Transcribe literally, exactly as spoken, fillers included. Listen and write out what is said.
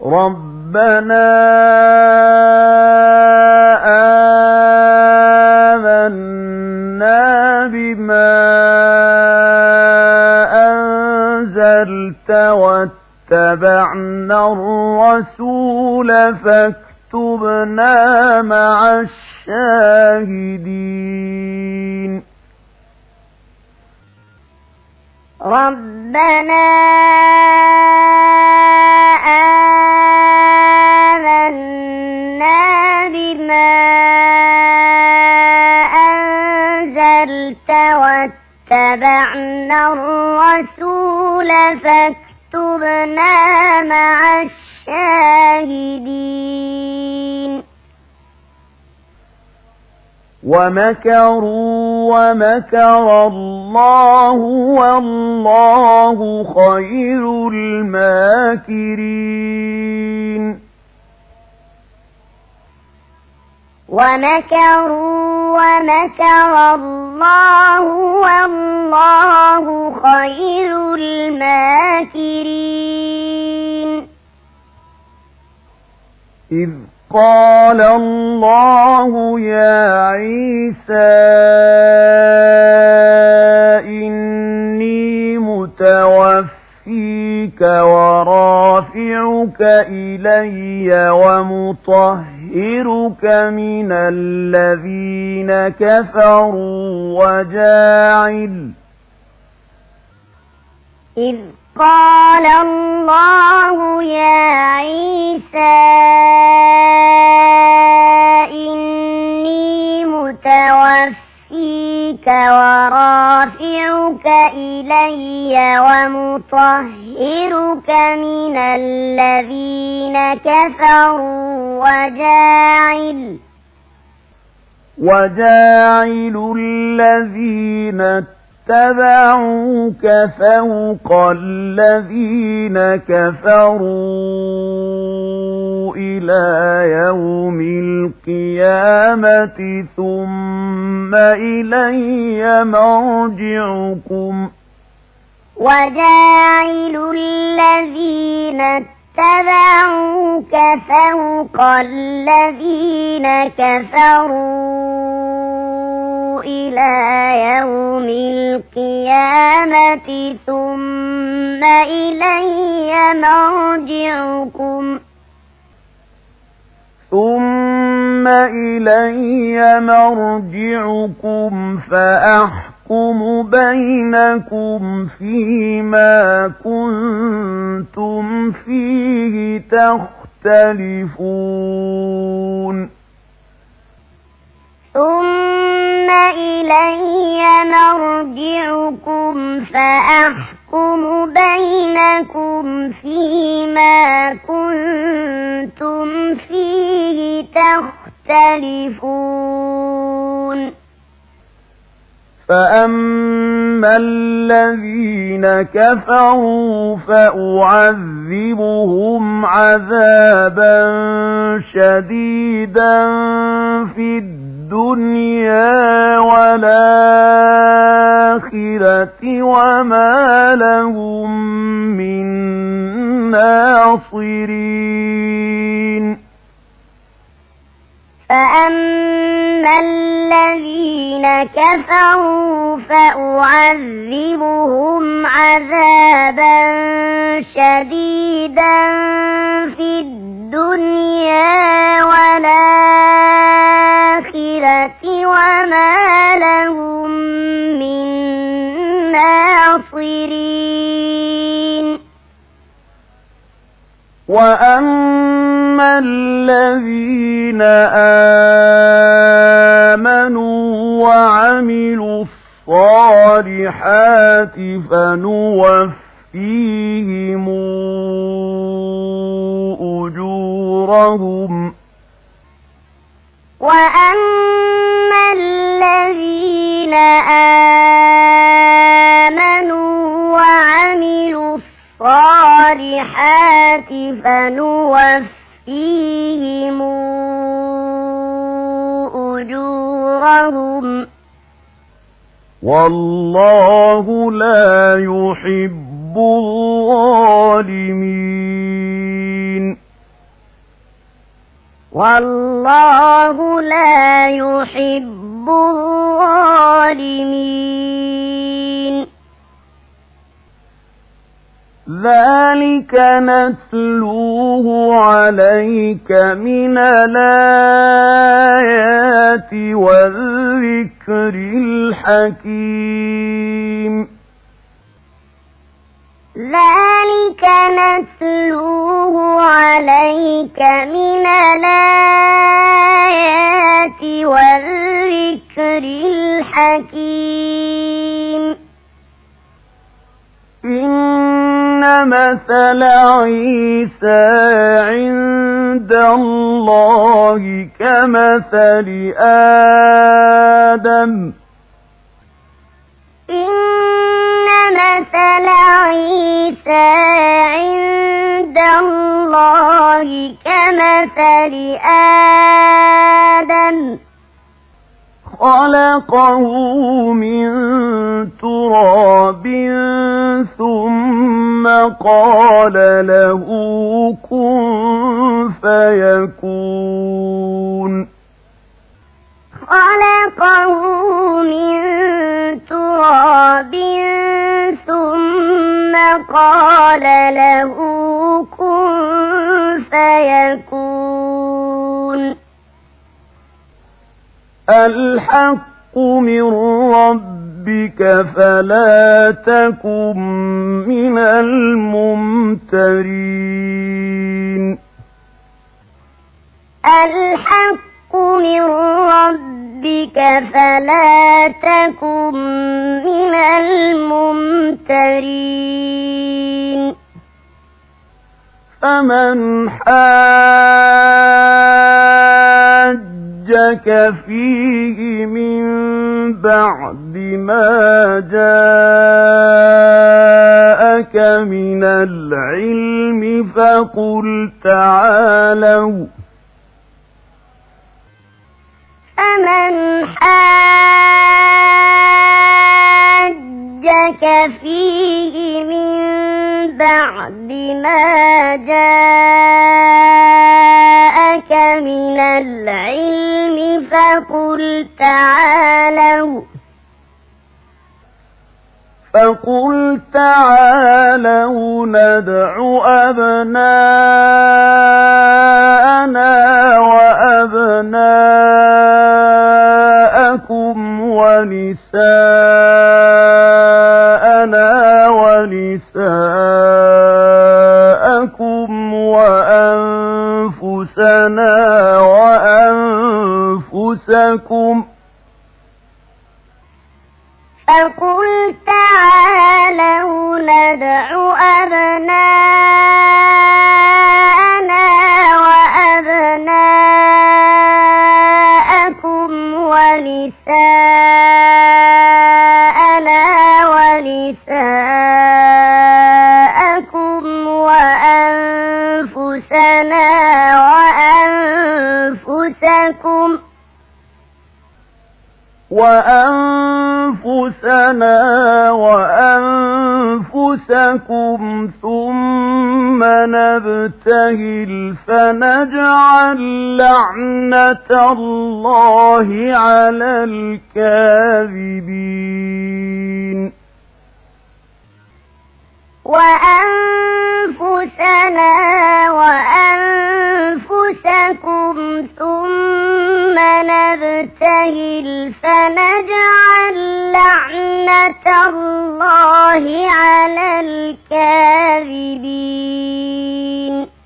رَبَّنَا آمَنَّا بِمَا أَنزَلْتَ وَاتَّبَعْنَا الرَّسُولَ فَاكْتُبْنَا مَعَ الشَّاهِدِينَ رَبَّنَا آمَنَّا بِمَا أَنزَلْتَ وَاتَّبَعْنَا الرَّسُولَ فَاكْتُبْنَا مَعَ الشَّاهِدِينَ وَمَكَرُوا وَمَكَرَ اللَّهُ وَاللَّهُ خَيْرُ الْمَاكِرِينَ وَمَكَرُوا وَمَكَرَ اللَّهُ وَاللَّهُ خَيْرُ الْمَاكِرِينَ إِذْ قَالَ اللَّهُ يَا عِيسَى إِنِّي مُتَوَفِّيكَ وَرَافِعُكَ إِلَيَّ وَمُطَهِّرُكَ مِنَ الَّذِينَ كَفَرُوا وَجَاعِلُ إِذْ قَالَ اللَّهُ يَا عِيسَى إِنِّي مُتَوَفِّيكَ وَرَافِعُكَ إِلَيَّ وَمُطَهِّرُكَ مِنَ الَّذِينَ كَفَرُوا وَجَاعِلُ وَجَاعِلُ الَّذِينَ اتَّبَعُوكَ فَوْقَ الَّذِينَ كَفَرُوا إِلَى يَوْمِ الْقِيَامَةِ ثُمَّ إِلَيَّ مَرْجِعُكُمْ وَجَاعِلُ الَّذِينَ اتَّبَعُوكَ فَوْقَ الَّذِينَ كَفَرُوا إِلَى يَوْمِ الْقِيَامَةِ ثُمَّ إِلَيَّ مَرْجِعُكُمْ ثُمَّ إِلَيَّ مَرْجِعُكُمْ فَأَحْكُمُ بَيْنَكُمْ فِيمَا كُنتُمْ فِيهِ تَخْتَلِفُونَ ثُمَّ إِلَيَّ مَرْجِعُكُمْ فَأَحْكُمُ بَيْنَكُمْ فِيمَا كُنتُمْ فِيهِ تَخْتَلِفُونَ فَأَمَّا الَّذِينَ كَفَرُوا فَأُعَذِّبُهُمْ عَذَابًا شَدِيدًا فِي الدُّنْيَا وَالْآخِرَةِ وَمَا لَهُم مِّن نَّاصِرِينَ فَأَمَّا الَّذِينَ كَفَرُوا فَأُعَذِّبُهُمْ عَذَابًا شَدِيدًا فِي الدُّنْيَا وَالْآخِرَةِ وَمَا لَهُم مِّن نَّاصِرِينَ وَأَمَّا الَّذِينَ آمَنُوا وَعَمِلُوا الصَّالِحَاتِ فَنُوَفِّيهِمْ أُجُورَهُمْ وَأَمَّا الَّذِينَ آمَنُوا وَعَمِلُوا الصَّالِحَاتِ فَنُوَفِّيهِمْ أُجُورَهُمْ وَاللَّهُ لَا يُحِبُّ الظَّالِمِينَ والله لا يحب الظالمين. ذلك نتلوه عليك من الآيات والذكر الحكيم. ذلك نتلوه عليك من الآيات والذكر الحكيم. إن مثل عيسى عند الله كمثل آدم إن مثل عيسى عند الله كمثل آدم خلقه من تراب ثم قال له كن فيكون. خلقه من تراب ثم قال له كن فيكون. الحق من ربك فلا تكن من الممترين. الحق من ربك فلا تكن من الممترين. فمن حاجك فيه من بعد ما جاءك من العلم فقل تعالوا فمن حاجك فيه من بعد ما جاءك من العلم فقل تعالوا فقل تعالوا ندع أبناءنا وأبناءكم ونساءنا ونساءكم وأنفسنا وأنفسكم فقل تعالوا ندع أبناءنا وأبناءكم ونساءنا ونساءكم وأنفسنا وأنفسكم وأنفسنا وأنفسكم ثم نبتهل فنجعل لعنة الله على الكاذبين. وأنفسنا وأنفسكم ثم نبتهل فنجعل لعنة الله على الكاذبين.